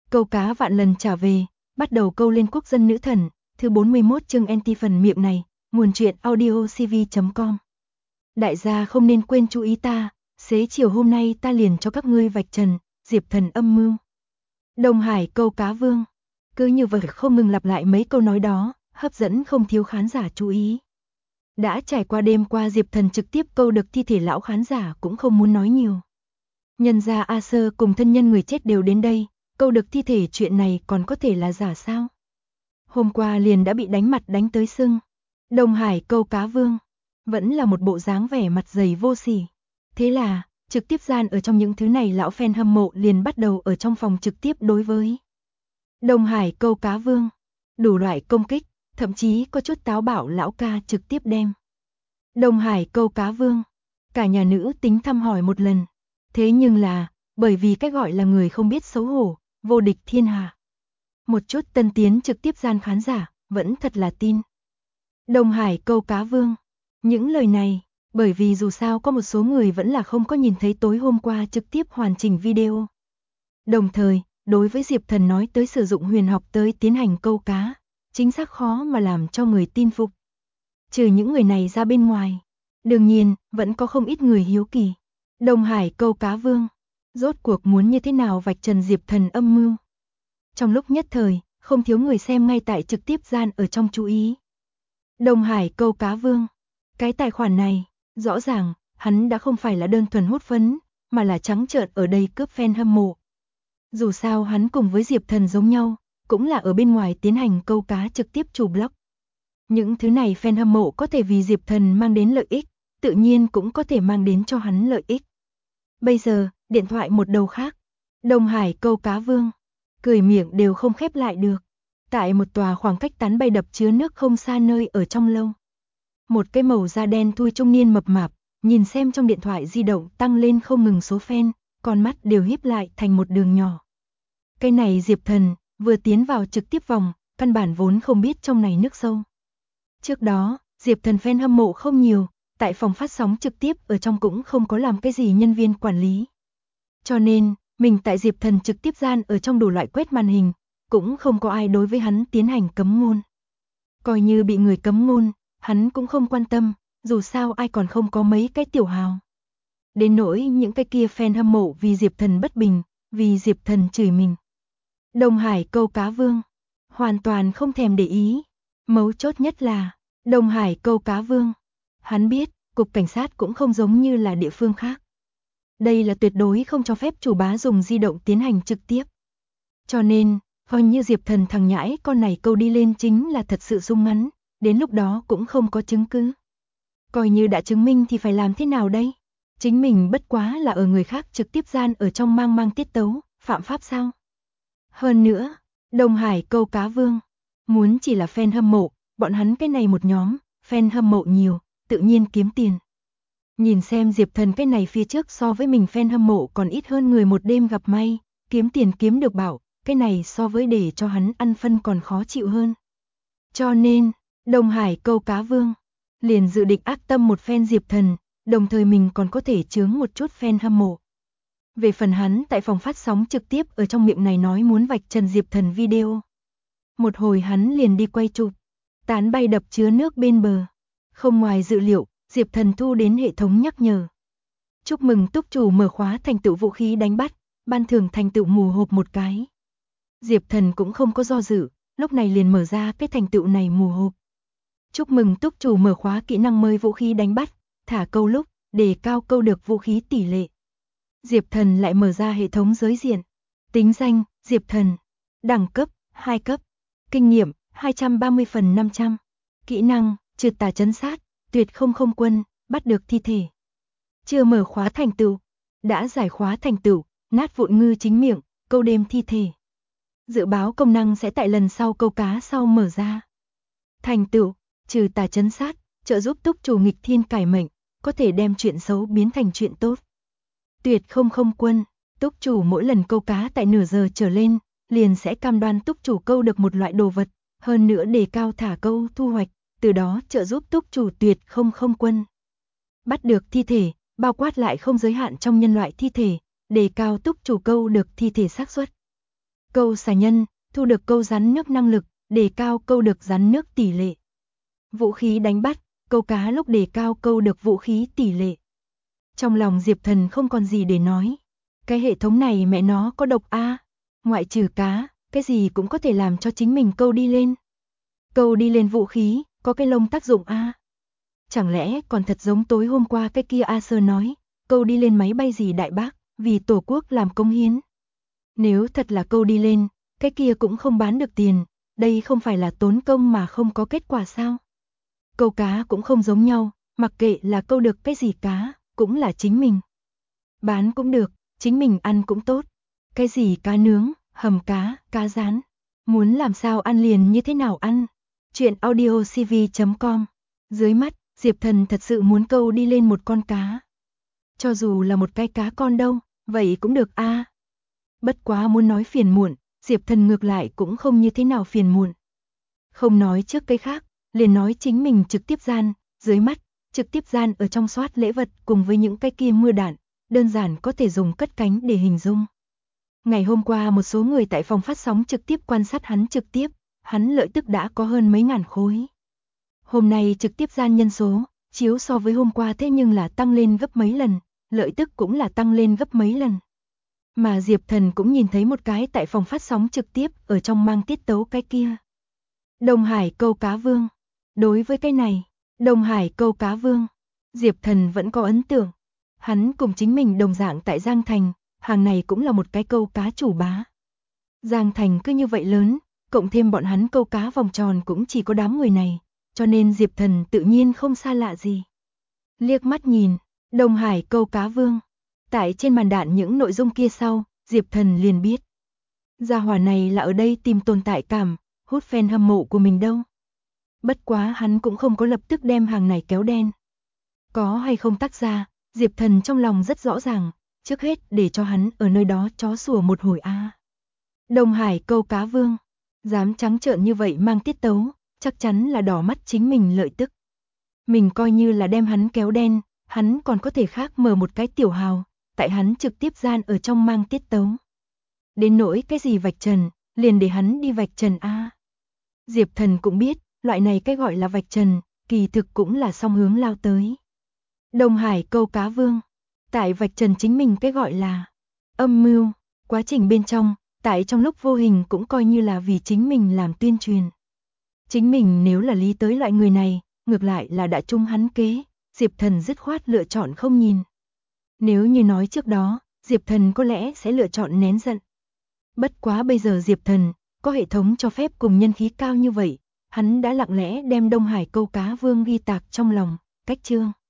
Câu cá vạn lần trả về, bắt đầu câu lên quốc dân nữ thần, thứ 41 chương anti phần miệng này, nguồn truyện audiocv.com. Đại gia không nên quên chú ý ta, xế chiều hôm nay ta liền cho các ngươi vạch trần, Diệp Thần âm mưu. Đông Hải câu cá vương. Cứ như vậy không ngừng lặp lại mấy câu nói đó, hấp dẫn không thiếu khán giả chú ý. Đã trải qua đêm qua Diệp Thần trực tiếp câu được thi thể lão, khán giả cũng không muốn nói nhiều. Nhân gia A Sơ cùng thân nhân người chết đều đến đây, câu được thi thể chuyện này còn có thể là giả sao? Hôm qua liền đã bị đánh mặt đánh tới sưng. Đông Hải câu cá vương, vẫn là một bộ dáng vẻ mặt dày vô sỉ. Thế là, trực tiếp gian ở trong những thứ này lão fan hâm mộ liền bắt đầu ở trong phòng trực tiếp đối với Đông Hải câu cá vương, đủ loại công kích, thậm chí có chút táo bạo lão ca trực tiếp đem Đông Hải câu cá vương, cả nhà nữ tính thăm hỏi một lần. Thế nhưng là, bởi vì cái gọi là người không biết xấu hổ, vô địch thiên hạ. Một chút tân tiến trực tiếp gian khán giả, vẫn thật là tin Đông Hải câu cá vương. Những lời này, bởi vì dù sao có một số người vẫn là không có nhìn thấy tối hôm qua trực tiếp hoàn chỉnh video. Đồng thời, đối với Diệp Thần nói tới sử dụng huyền học tới tiến hành câu cá, chính xác khó mà làm cho người tin phục. Trừ những người này ra bên ngoài, đương nhiên, vẫn có không ít người hiếu kỳ. Đông Hải câu cá vương, rốt cuộc muốn như thế nào vạch trần Diệp Thần âm mưu. Trong lúc nhất thời, không thiếu người xem ngay tại trực tiếp gian ở trong chú ý. Đông Hải câu cá vương, cái tài khoản này, rõ ràng, hắn đã không phải là đơn thuần hút phấn, mà là trắng trợn ở đây cướp fan hâm mộ. Dù sao hắn cùng với Diệp Thần giống nhau, cũng là ở bên ngoài tiến hành câu cá trực tiếp chủ blog. Những thứ này fan hâm mộ có thể vì Diệp Thần mang đến lợi ích, tự nhiên cũng có thể mang đến cho hắn lợi ích. Bây giờ, điện thoại một đầu khác, Đông Hải câu cá vương, cười miệng đều không khép lại được. Tại một tòa khoảng cách tán bay đập chứa nước không xa nơi ở trong lâu. Một cái màu da đen thui trung niên mập mạp, nhìn xem trong điện thoại di động tăng lên không ngừng số fan, con mắt đều híp lại thành một đường nhỏ. Cái này Diệp Thần, vừa tiến vào trực tiếp vòng, căn bản vốn không biết trong này nước sâu. Trước đó, Diệp Thần fan hâm mộ không nhiều, tại phòng phát sóng trực tiếp ở trong cũng không có làm cái gì nhân viên quản lý. Cho nên, mình tại Diệp Thần trực tiếp gian ở trong đủ loại quét màn hình, cũng không có ai đối với hắn tiến hành cấm ngôn. Coi như bị người cấm ngôn, hắn cũng không quan tâm, dù sao ai còn không có mấy cái tiểu hào. Đến nỗi những cái kia fan hâm mộ vì Diệp Thần bất bình, vì Diệp Thần chửi mình. Đông Hải câu cá vương, hoàn toàn không thèm để ý. Mấu chốt nhất là, Đông Hải câu cá vương, hắn biết, cục cảnh sát cũng không giống như là địa phương khác. Đây là tuyệt đối không cho phép chủ bá dùng di động tiến hành trực tiếp. Cho nên, coi như Diệp Thần thằng nhãi con này câu đi lên chính là thật sự sung ngắn, đến lúc đó cũng không có chứng cứ. Coi như đã chứng minh thì phải làm thế nào đây? Chính mình bất quá là ở người khác trực tiếp gian ở trong mang tiết tấu, phạm pháp sao? Hơn nữa, Đông Hải câu cá vương, muốn chỉ là fan hâm mộ, bọn hắn cái này một nhóm, fan hâm mộ nhiều, tự nhiên kiếm tiền. Nhìn xem Diệp Thần cái này phía trước so với mình fan hâm mộ còn ít hơn người một đêm gặp may, kiếm tiền kiếm được bảo, cái này so với để cho hắn ăn phân còn khó chịu hơn. Cho nên, Đông Hải câu cá vương, liền dự định ác tâm một fan Diệp Thần, đồng thời mình còn có thể chướng một chút fan hâm mộ. Về phần hắn tại phòng phát sóng trực tiếp ở trong miệng này nói muốn vạch trần Diệp Thần video. Một hồi hắn liền đi quay chụp, tán bay đập chứa nước bên bờ. Không ngoài dự liệu, Diệp Thần thu đến hệ thống nhắc nhở. Chúc mừng túc chủ mở khóa thành tựu vũ khí đánh bắt, ban thưởng thành tựu mù hộp một cái. Diệp Thần cũng không có do dự, lúc này liền mở ra cái thành tựu này mù hộp. Chúc mừng túc chủ mở khóa kỹ năng mới vũ khí đánh bắt, thả câu lúc, đề cao câu được vũ khí tỷ lệ. Diệp Thần lại mở ra hệ thống giới diện. Tính danh, Diệp Thần. Đẳng cấp, 2 cấp. Kinh nghiệm, 230/500. Kỹ năng, trượt tà trấn sát, tuyệt không không quân, bắt được thi thể. Chưa mở khóa thành tựu. Đã giải khóa thành tựu, nát vụn ngư chính miệng, câu đêm thi thể. Dự báo công năng sẽ tại lần sau câu cá sau mở ra. Thành tựu, trừ tà trấn sát, trợ giúp túc chủ nghịch thiên cải mệnh, có thể đem chuyện xấu biến thành chuyện tốt. Tuyệt không không quân, túc chủ mỗi lần câu cá tại nửa giờ trở lên, liền sẽ cam đoan túc chủ câu được một loại đồ vật, hơn nữa đề cao thả câu thu hoạch, từ đó trợ giúp túc chủ tuyệt không không quân. Bắt được thi thể, bao quát lại không giới hạn trong nhân loại thi thể, đề cao túc chủ câu được thi thể xác suất. Câu xà nhân, thu được câu rắn nước năng lực, đề cao câu được rắn nước tỷ lệ. Vũ khí đánh bắt, câu cá lúc đề cao câu được vũ khí tỷ lệ. Trong lòng Diệp Thần không còn gì để nói. Cái hệ thống này mẹ nó có độc a. Ngoại trừ cá, cái gì cũng có thể làm cho chính mình câu đi lên. Câu đi lên vũ khí, có cái lông tác dụng a. Chẳng lẽ còn thật giống tối hôm qua cái kia A Sơ nói, câu đi lên máy bay gì đại bác, vì tổ quốc làm công hiến. Nếu thật là câu đi lên, cái kia cũng không bán được tiền, đây không phải là tốn công mà không có kết quả sao? Câu cá cũng không giống nhau, mặc kệ là câu được cái gì cá, cũng là chính mình. Bán cũng được, chính mình ăn cũng tốt. Cái gì cá nướng, hầm cá, cá rán. Muốn làm sao ăn liền như thế nào ăn. Chuyện audiocv.com. Dưới mắt, Diệp Thần thật sự muốn câu đi lên một con cá. Cho dù là một cái cá con đâu, vậy cũng được a. Bất quá muốn nói phiền muộn, Diệp Thần ngược lại cũng không như thế nào phiền muộn. Không nói trước cái khác, liền nói chính mình trực tiếp gian, dưới mắt, trực tiếp gian ở trong soát lễ vật cùng với những cái kia mưa đạn, đơn giản có thể dùng cất cánh để hình dung. Ngày hôm qua một số người tại phòng phát sóng trực tiếp quan sát hắn trực tiếp, hắn lợi tức đã có hơn mấy ngàn khối. Hôm nay trực tiếp gian nhân số, chiếu so với hôm qua thế nhưng là tăng lên gấp mấy lần, lợi tức cũng là tăng lên gấp mấy lần. Mà Diệp Thần cũng nhìn thấy một cái tại phòng phát sóng trực tiếp ở trong mang tiết tấu cái kia. Đông Hải câu cá vương. Đối với cái này, Đông Hải câu cá vương, Diệp Thần vẫn có ấn tượng. Hắn cùng chính mình đồng dạng tại Giang Thành, hàng này cũng là một cái câu cá chủ bá. Giang Thành cứ như vậy lớn, cộng thêm bọn hắn câu cá vòng tròn cũng chỉ có đám người này, cho nên Diệp Thần tự nhiên không xa lạ gì. Liếc mắt nhìn, Đông Hải câu cá vương. Tại trên màn đạn những nội dung kia sau, Diệp Thần liền biết. Gia hỏa này là ở đây tìm tồn tại cảm, hút fan hâm mộ của mình đâu. Bất quá hắn cũng không có lập tức đem hàng này kéo đen. Có hay không tác ra, Diệp Thần trong lòng rất rõ ràng, trước hết để cho hắn ở nơi đó chó sủa một hồi a. Đông Hải câu cá vương, dám trắng trợn như vậy mang tiết tấu, chắc chắn là đỏ mắt chính mình lợi tức. Mình coi như là đem hắn kéo đen, hắn còn có thể khác mở một cái tiểu hào, tại hắn trực tiếp gian ở trong mang tiết tấu. Đến nỗi cái gì vạch trần, liền để hắn đi vạch trần a. Diệp Thần cũng biết, loại này cái gọi là vạch trần, kỳ thực cũng là song hướng lao tới. Đông Hải câu cá vương, tại vạch trần chính mình cái gọi là âm mưu, quá trình bên trong, tại trong lúc vô hình cũng coi như là vì chính mình làm tuyên truyền. Chính mình nếu là lý tới loại người này, ngược lại là đã trung hắn kế, Diệp Thần dứt khoát lựa chọn không nhìn. Nếu như nói trước đó, Diệp Thần có lẽ sẽ lựa chọn nén giận. Bất quá bây giờ Diệp Thần, có hệ thống cho phép cùng nhân khí cao như vậy, hắn đã lặng lẽ đem Đông Hải câu cá vương ghi tạc trong lòng, cách chương.